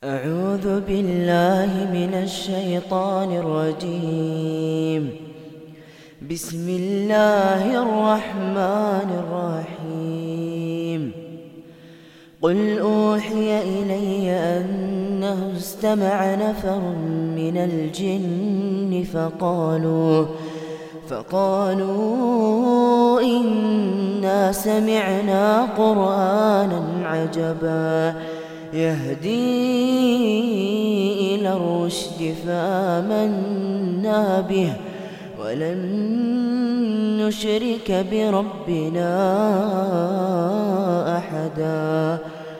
أعوذ بالله من الشيطان الرجيم. بسم الله الرحمن الرحيم. قل أوحي إلي أنه استمع نفر من الجن فقالوا إنا سمعنا قرآنا عجبا يهدي إلى الرشد فآمنا به ولن نشرك بربنا أحدا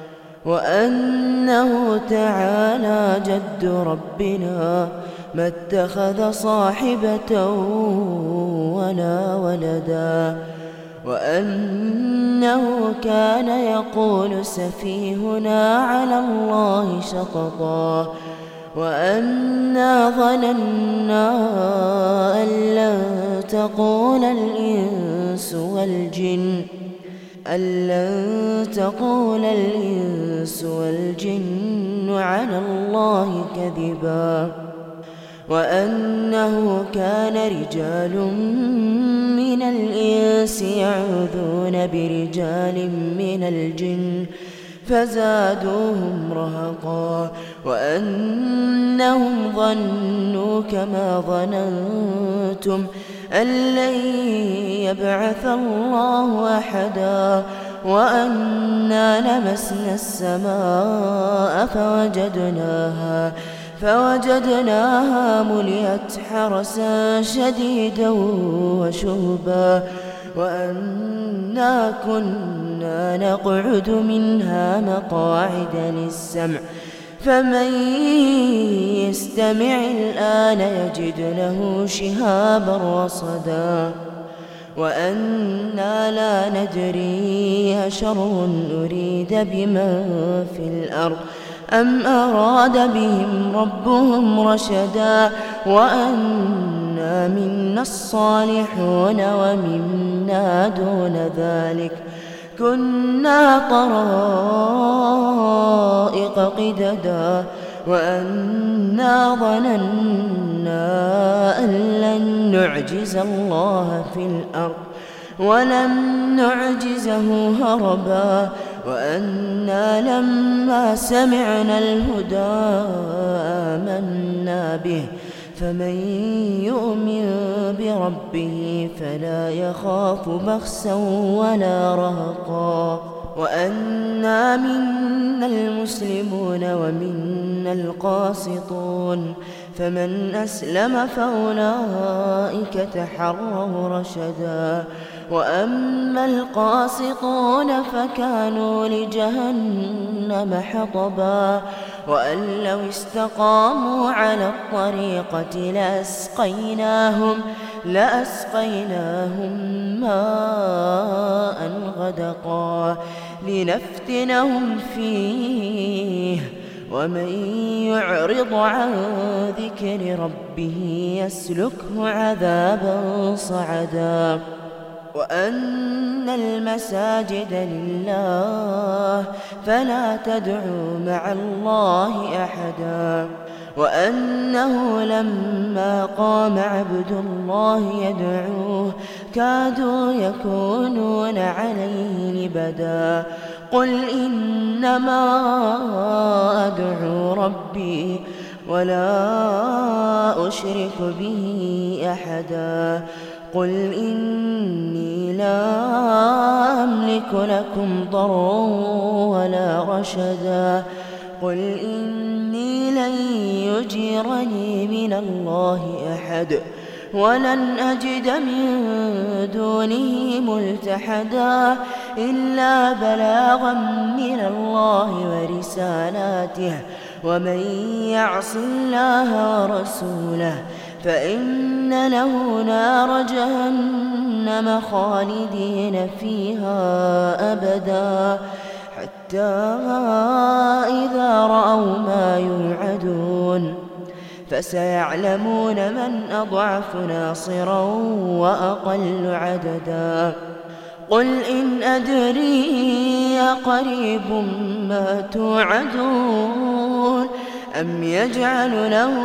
وأنه تعالى جد ربنا ما اتخذ صاحبة ولا ولدا وأنه كان يقول سفيهنا على الله شططا وأنا ظننا أن لن تقول الإنس والجن على الله كذبا وأنه كان رجال من الإنس يعوذون برجال من الجن فزادوهم رهقا وأنهم ظنوا كما ظننتم أن لن يبعث الله أحدا وأنا لمسنا السماء فوجدناها ملئت حرسا شديدا وشهبا وأنا كنا نقعد منها مقاعد للسمع فمن يستمع الآن يجد له شهابا رصدا وأنا لا ندري أشر أريد بمن في الأرض أم أراد بهم ربهم رشدا وأنا منا الصالحون ومنا دون ذلك كنا طرائق قددا وأنا ظننا أن لن نعجز الله في الأرض ولم نعجزه هربا وأنا لما سمعنا الهدى آمنا به فمن يؤمن بربه فلا يخاف بخسا ولا رهقا وأنا منا المسلمون ومنا القاسطون فمن أسلم فأولئك تحروا رشدا وأما القاسطون فكانوا لجهنم حطبا وأن لو استقاموا على الطريقة لأسقيناهم ماء غدقا لنفتنهم فيه ومن يعرض عن ذكر ربه يسلكه عذابا صعدا وأن المساجد لله فلا تدعوا مع الله أحدا وأنه لما قام عبد الله يدعوه كادوا يكونون عليه لبدا قل إنما أدعو ربي ولا أشرك به أحدا قل إني لا أملك لكم ضرا ولا رشدا قل إني لن يجيرني من الله أحد ولن أجد من دونه ملتحدا إلا بلاغا من الله ورسالاته ومن يعص الله ورسوله فإن له نار جهنم خالدين فيها أبدا حتى إذا رأوا ما يوعدون فسيعلمون من أضعف ناصرا وأقل عددا قل إن أدري قريب ما توعدون أم يجعل له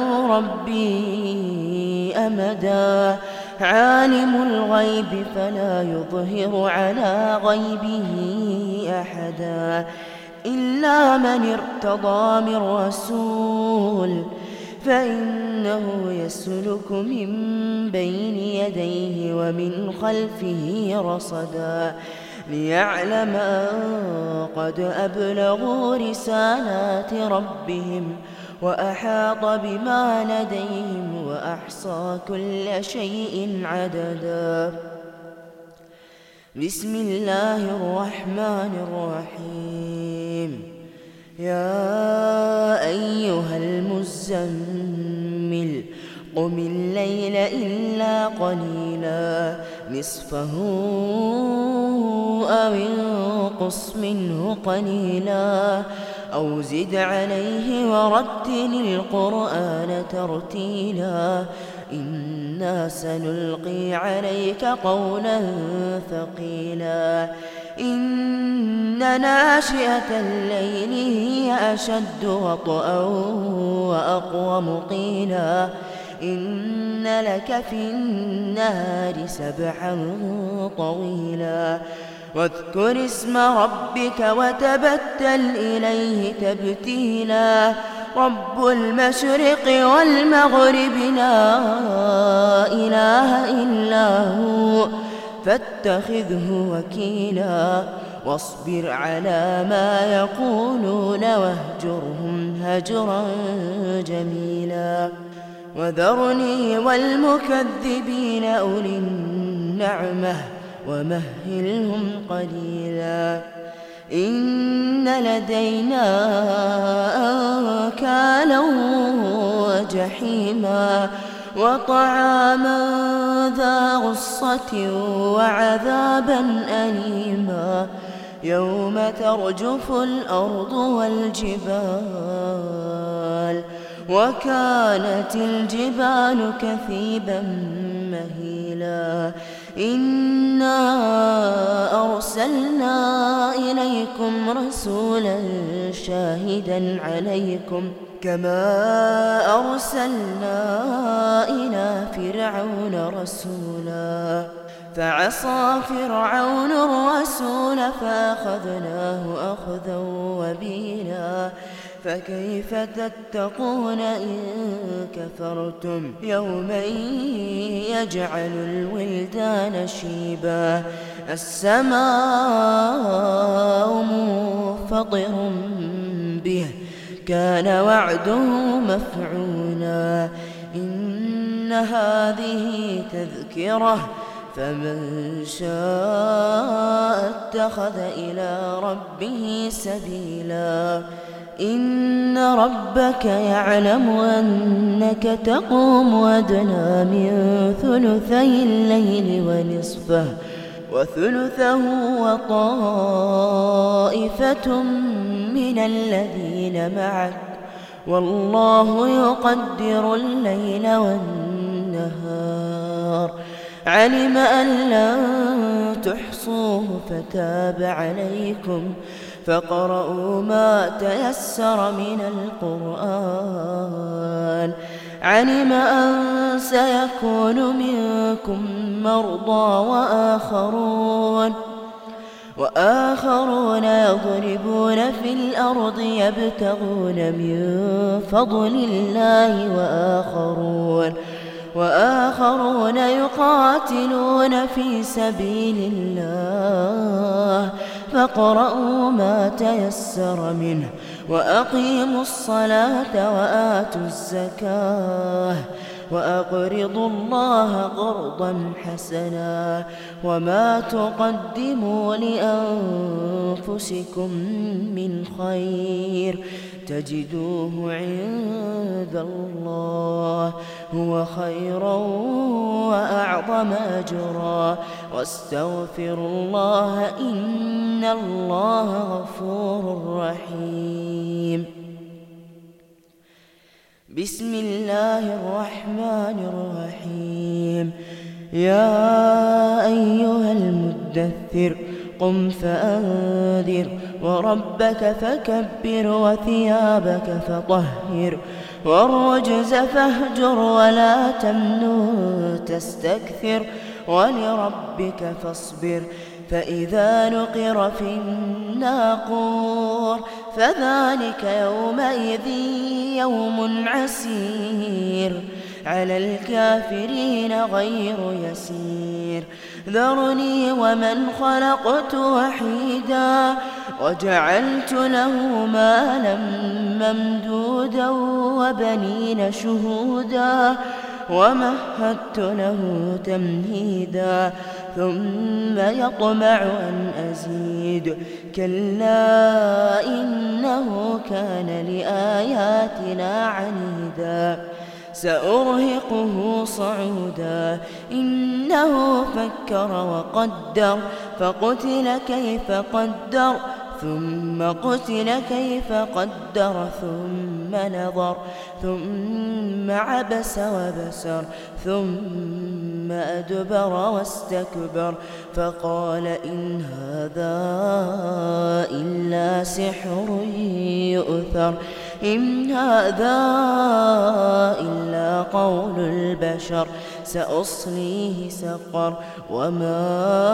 ربي أمدا عالم الغيب فلا يظهر على غيبه أحدا إلا من ارتضى من رسول فإنه يسلك من بين يديه ومن خلفه رصدا ليعلم أن قد أبلغوا رسالات ربهم وأحاط بما لديهم وأحصى كل شيء عددا. بسم الله الرحمن الرحيم. يا أيها المزمل قم الليل إلا قليلا نصفه أو انقص منه قليلا أو زد عليه ورتل القرآن ترتيلا إنا سنلقي عليك قولا ثقيلا إن ناشئة الليل هي أشد وطئا وأقوم قيلا إن لك في النهار سبحا طويلا واذكر اسم ربك وتبتل إليه تبتيلا رب المشرق والمغرب لا إله إلا هو فاتخذه وكيلا واصبر على ما يقولون واهجرهم هجرا جميلا وذرني والمكذبين أولي النعمة ومهلهم قليلا إن لدينا أنكالا وجحيما وطعاما ذا غصة وعذابا أليما يوم ترجف الأرض والجبال وكانت الجبال كثيبا مهيلا إنا أرسلنا إليكم رسولا شاهدا عليكم كما أرسلنا إلى فرعون رسولا فعصى فرعون الرسول فأخذناه أخذا وبيلا فكيف تتقون إن كفرتم يوما يجعل الولدان شيبا السماء منفطر به كان وعده مفعولا إن هذه تذكرة فمن شاء اتخذ إلى ربه سبيلا إن ربك يعلم أنك تقوم أدنى من ثلثي الليل ونصفه وثلثه وطائفة من الذين معك والله يقدر الليل والنهار علم أن لن تحصوه فتاب عليكم فاقرؤوا ما تيسر من القرآن علم أن سيكون منكم مرضى وآخرون يضربون في الأرض يبتغون من فضل الله وآخرون يقاتلون في سبيل الله فاقرؤوا ما تيسر منه وأقيموا الصلاة وآتوا الزكاة وأقرضوا الله قرضا حسنا وما تقدموا لأنفسكم من خير تجدوه عند الله هو خيرا وأعظم أجرا واستغفروا الله إن الله غفور رحيم. بسم الله الرحمن الرحيم. يا أيها المدثر قم فأنذر وربك فكبر وثيابك فطهر والرجز فاهجر ولا تمنن تستكثر ولربك فاصبر فإذا نقر في الناقور فذلك يومئذ يوم عسير على الكافرين غير يسير ذرني ومن خلقت وحيدا وجعلت له مالا ممدودا وبنين شهودا ومهدت له تمهيدا ثم يطمع أن أزيد كلا إنه كان لآياتنا عنيدا سأرهقه صعودا إنه فكر وقدر فقتل كيف قدر ثم قتل كيف قدر ثم نظر ثم عبس وبسر ثم أدبر واستكبر فقال إن هذا إلا سحر يؤثر إن هذا إلا قول البشر سأصليه سقر وما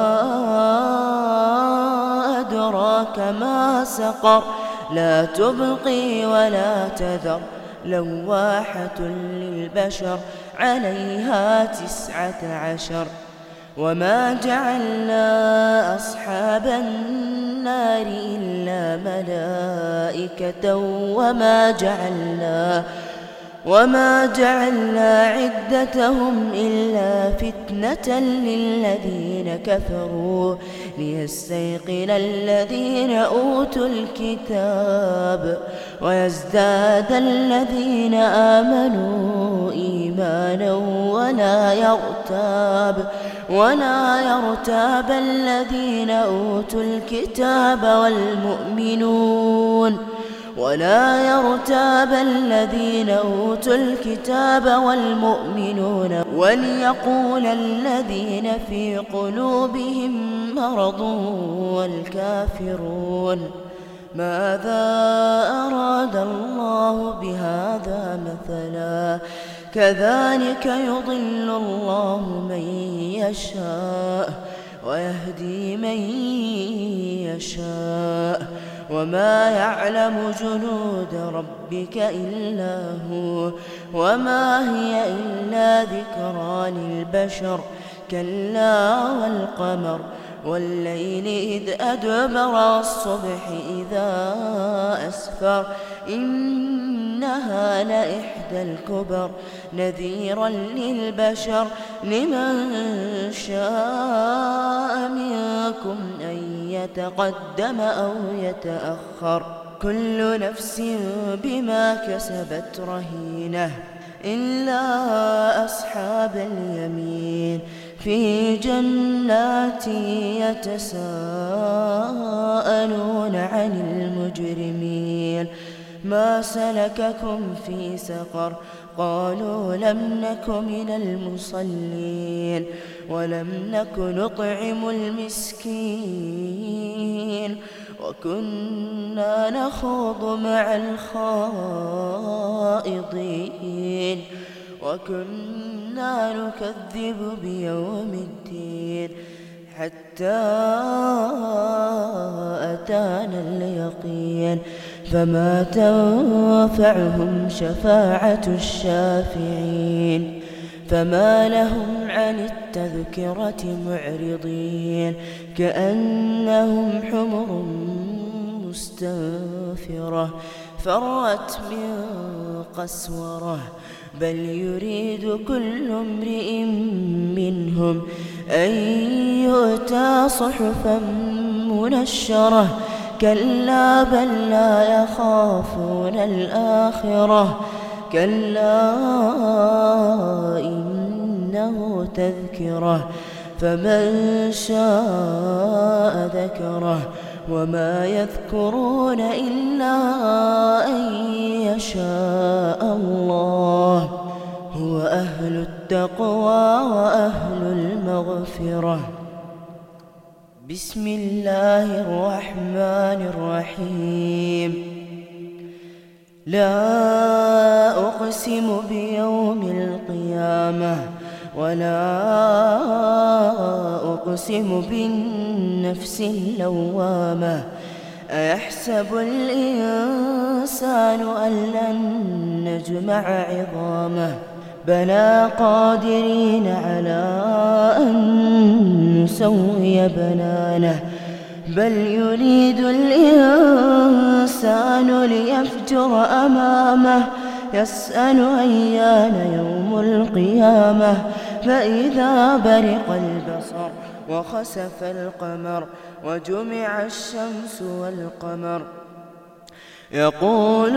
أدراك ما سقر لا تبقي ولا تذر لواحة للبشر عليها 19 وما جعلنا أصحاب النار إلا ملائكة وما جعلنا عدتهم إلا فتنة للذين كفروا ليستيقن الذين أوتوا الكتاب ويزداد الذين آمنوا إيمانا ولا يرتاب الذين أوتوا الكتاب والمؤمنون وليقول الذين في قلوبهم مرض والكافرون ماذا أراد الله بهذا مثلا كذلك يضل الله من يشاء ويهدي من يشاء وما يعلم جنود ربك إلا هو وما هي إلا ذكرى للبشر كلا والقمر والليل إذ أدبر والصبح إذا أسفر إنها لإحدى الكبر نذيرا للبشر لمن شاء منكم أن يتقدم أو يتأخر كل نفس بما كسبت رهينة إلا أصحاب اليمين في جنات يتساءلون عن المجرمين ما سلككم في سقر قالوا لم نك من المصلين ولم نك نطعم المسكين وكنا نخوض مع الخائضين وكنا نكذب بيوم الدين حتى أتانا اليقين فما تنفعهم شفاعة الشافعين فما لهم عن التذكرة معرضين كأنهم حمر مستنفرة فرت من قسورة بل يريد كل امرئ منهم أن يؤتى صحفا منشرة كلا بل لا يخافون الآخرة كلا إنه تذكرة فمن شاء ذكره وما يذكرون إلا أن يشاء الله هو أهل التقوى وأهل المغفرة بسم الله الرحمن الرحيم. لا أقسم بيوم القيامة ولا أقسم بالنفس اللوامة. أيحسب الإنسان أن لن نجمع عظامه بلى قادرين على أن نسوي بنانه بل يريد الإنسان ليفجر أمامه يسأل أيان يوم القيامة فإذا برق البصر وخسف القمر وجمع الشمس والقمر يقول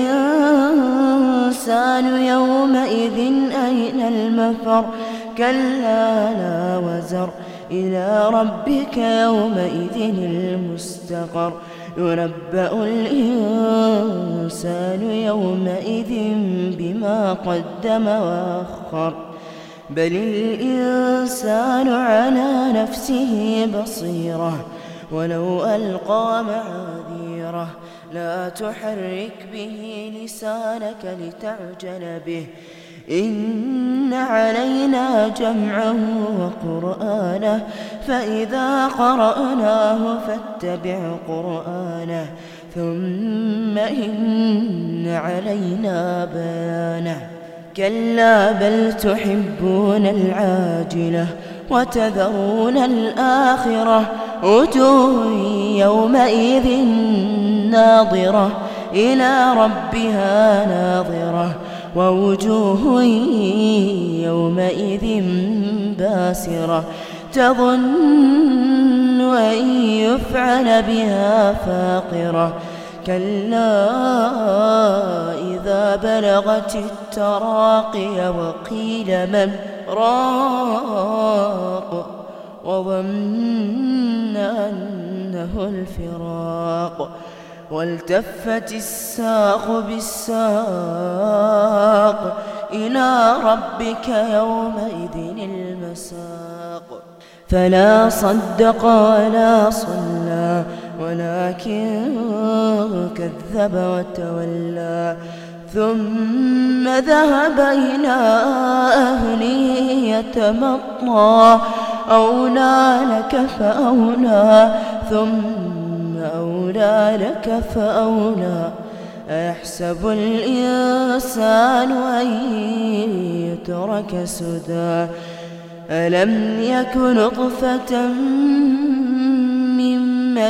الإنسان يومئذ أين المفر كلا لا وزر إلى ربك يومئذ المستقر ينبأ الإنسان يومئذ بما قدم وأخر بل الإنسان على نفسه بصيرة ولو ألقى معاذيره لا تحرك به لسانك لتعجل به إن علينا جمعه وقرآنه فإذا قرأناه فاتبع قرآنه ثم إن علينا بيانه كلا بل تحبون العاجلة وتذرون الآخرة وجوه يومئذ ناظرة إلى ربها ناظرة ووجوه يومئذ باسرة تظن أن يفعل بها فاقرة كلا إذا بلغت التراقي وقيل من راق وظن أنه الفراق والتفت الساق بالساق إلى ربك يومئذ المساق فلا صدق ولا صلى ولكن كذب وتولى ثم ذهب إلى أهله يتمطى أولى لك فأولى ثم أولى لك فأولى أيحسب الإنسان أن يترك سدى ألم يك نطفة من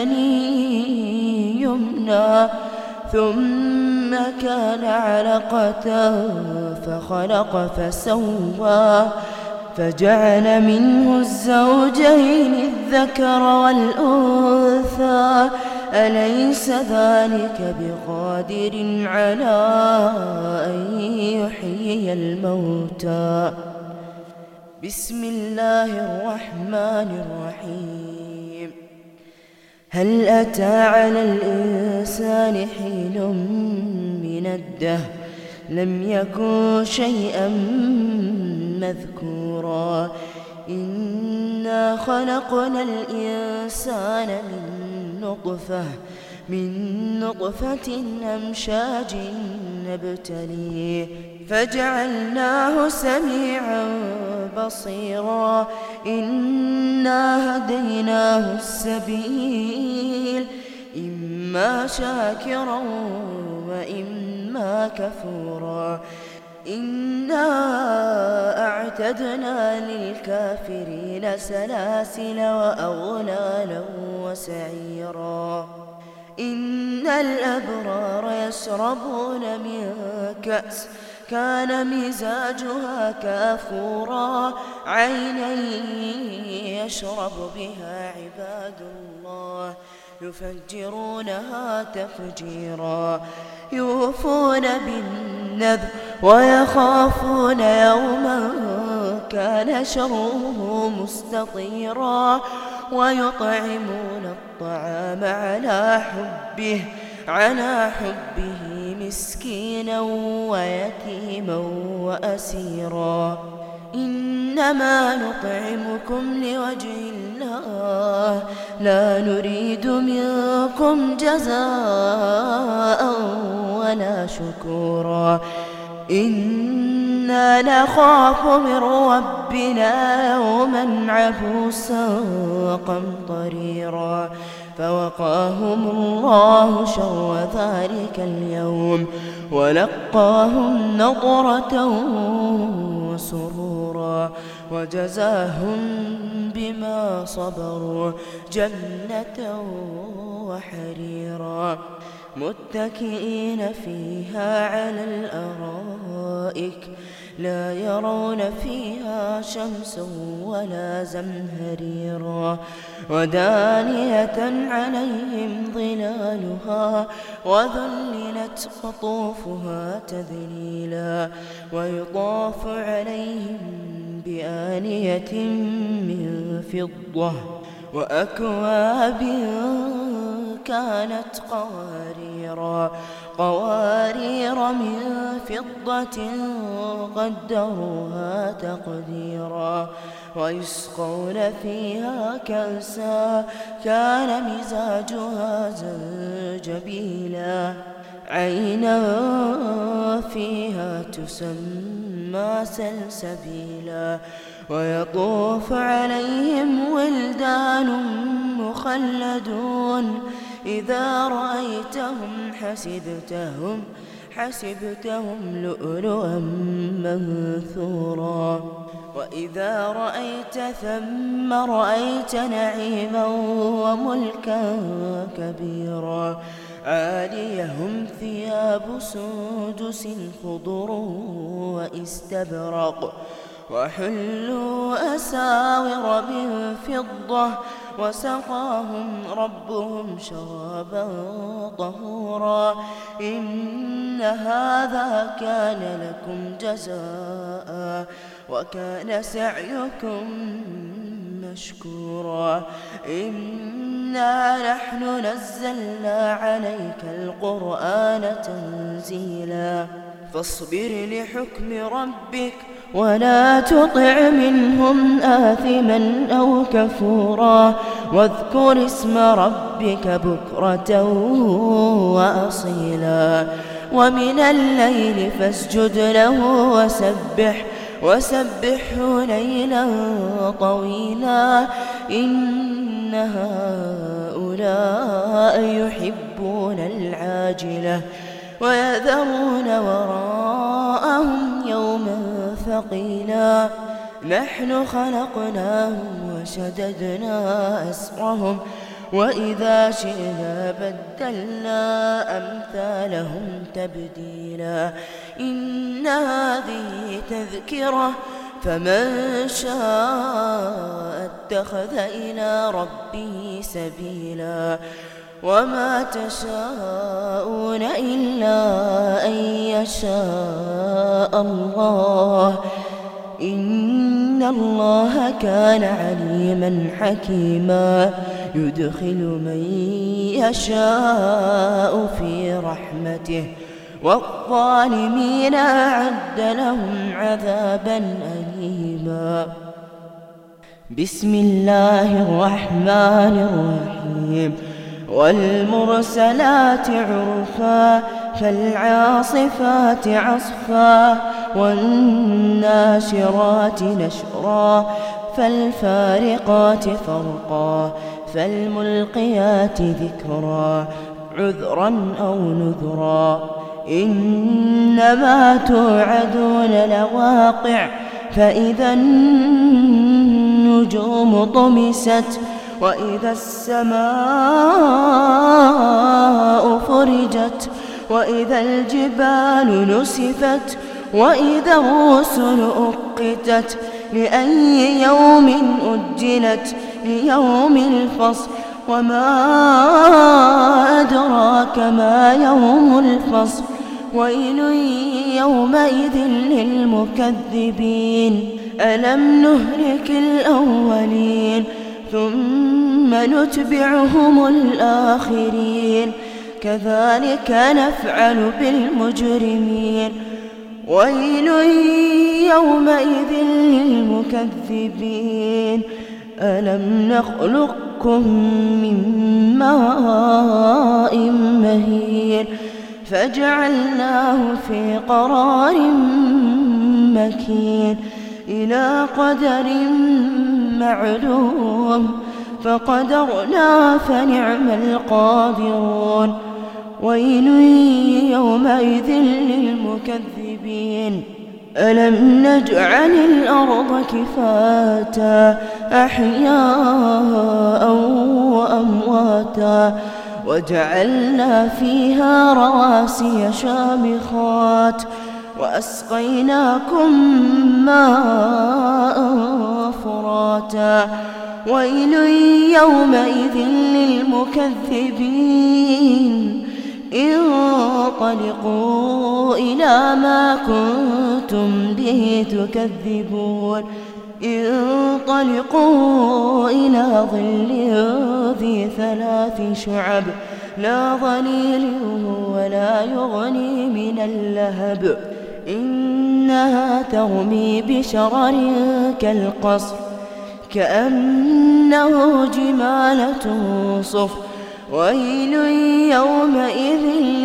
مني يمنى ثم كان علقة فخلق فسوى فجعل منه الزوجين الذكر والأنثى أليس ذلك بقادر على أن يحيي الموتى بسم الله الرحمن الرحيم هل أتى على الإنسان حين من الدهر لم يكن شيئا مذكورا إنا خلقنا الإنسان من نطفة أمشاج نبتليه فجعلناه سميعا بصيرا إنا هديناه السبيل إما شاكرا وإما كفورا إنا أعتدنا للكافرين سلاسل وأغلالا وسعيرا إن الأبرار يشربون من كأس كان مزاجها كافورا عينا يشرب بها عباد الله يفجرونها تفجيرا يوفون بالنذر ويخافون يوما كان شره مستطيرا ويطعمون الطعام على حبه مسكينا ويتيما وأسيرا إنما نطعمكم لوجه الله لا نريد منكم جزاء ولا شكورا إنا نخاف من ربنا يوما عبوسا قمطريرا فوقاهم الله شر ذلك اليوم ولقاهم نضرة وسرورا وجزاهم بما صبروا جنة وحريرا متكئين فيها على الأرائك لا يرون فيها شمسا ولا زمهريرا ودانية عليهم ظلالها وذللت قطوفها تذليلا ويطاف عليهم بآنية من فضة وأكواب كانت قوارير من فضة قدروها تقديرا ويسقون فيها كأسا كان مزاجها زنجبيلا عينا فيها تسمى سلسبيلا ويطوف عليهم ولدان مخلدون إذا رأيتهم حسبتهم لؤلؤا منثورا وإذا رأيت ثم رأيت نعيما وملكا كبيرا عاليهم ثياب سندس خضر واستبرق وحلوا أساور من فضة وسقاهم ربهم شرابا طهورا إن هذا كان لكم جزاء وكان سعيكم مشكورا إنا نحن نزلنا عليك القرآن تنزيلا فاصبر لحكم ربك ولا تطع منهم آثما أو كفورا واذكر اسم ربك بكرة وأصيلا ومن الليل فاسجد له وسبحه ليلا طويلا إن هؤلاء يحبون العاجلة ويذرون وراءهم يوما ثقيلا نحن خلقناهم وشددنا أسرهم وإذا شئنا بدلنا أمثالهم تبديلا إن هذه تذكرة فمن شاء اتخذ إلى ربه سبيلا وما تشاءون إلا أن يشاء الله إن الله كان عليما حكيما يدخل من يشاء في رحمته والظالمين أعد لهم عذابا أليما بسم الله الرحمن الرحيم والمرسلات عرفا فالعاصفات عصفا والناشرات نشرا فالفارقات فرقا فالملقيات ذكرا عذرا أو نذرا إنما توعدون لواقع فإذا النجوم طمست وإذا السماء فرجت وإذا الجبال نسفت وإذا الرسل أقتت لأي يوم أجلت ليوم الفصل وما أدراك ما يوم الفصل ويل يومئذ للمكذبين ألم نهلك الأولين ثم نتبعهم الآخرين كذلك نفعل بالمجرمين ويل يومئذ للمكذبين ألم نخلقكم من ماء مهين فجعلناه في قرار مكين إلى قدر معلوم فقدرنا فنعم القادرون ويل يومئذ للمكذبين ألم نجعل الأرض كفاتا أحياء وأمواتا وجعلنا فيها رواسي شامخات وأسقيناكم ماء فراتا ويل يومئذ للمكذبين انطلقوا إلى ما كنتم به تكذبون انطلقوا إلى ظل ذي 3 شعب لا ظليل ولا يغني من اللهب إنها ترمي بشرر كالقصر كأنه جمالة صفر ويل يومئذ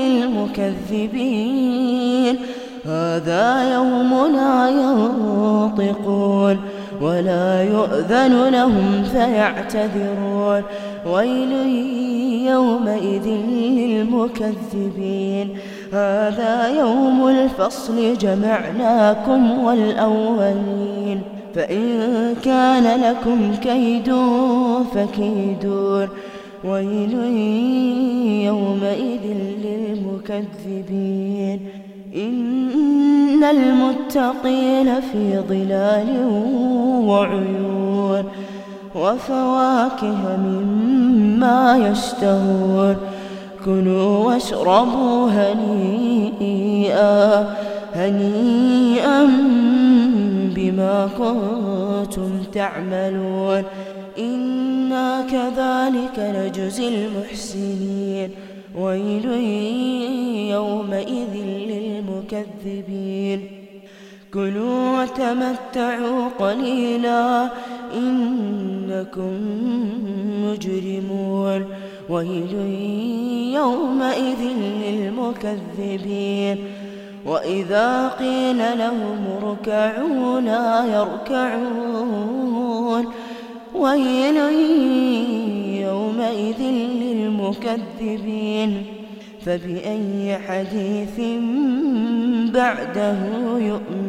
للمكذبين هذا يوم لا ينطقون ولا يؤذن لهم فيعتذرون ويل يومئذ للمكذبين هذا يوم الفصل جمعناكم والأولين فإن كان لكم كيد فكيدون ويل يومئذ للمكذبين إن المتقين في ظلال وعيون وفواكه مما يشتهون كلوا واشربوا هنيئا بما كنتم تعملون إنا كذلك نجزي المحسنين ويل يومئذ للمكذبين كلوا وتمتعوا قليلا إنكم مجرمون ويل يومئذ للمكذبين وإذا قيل لهم اركعوا لا يركعون ويل يومئذ للمكذبين فبأي حديث بعده يؤمنون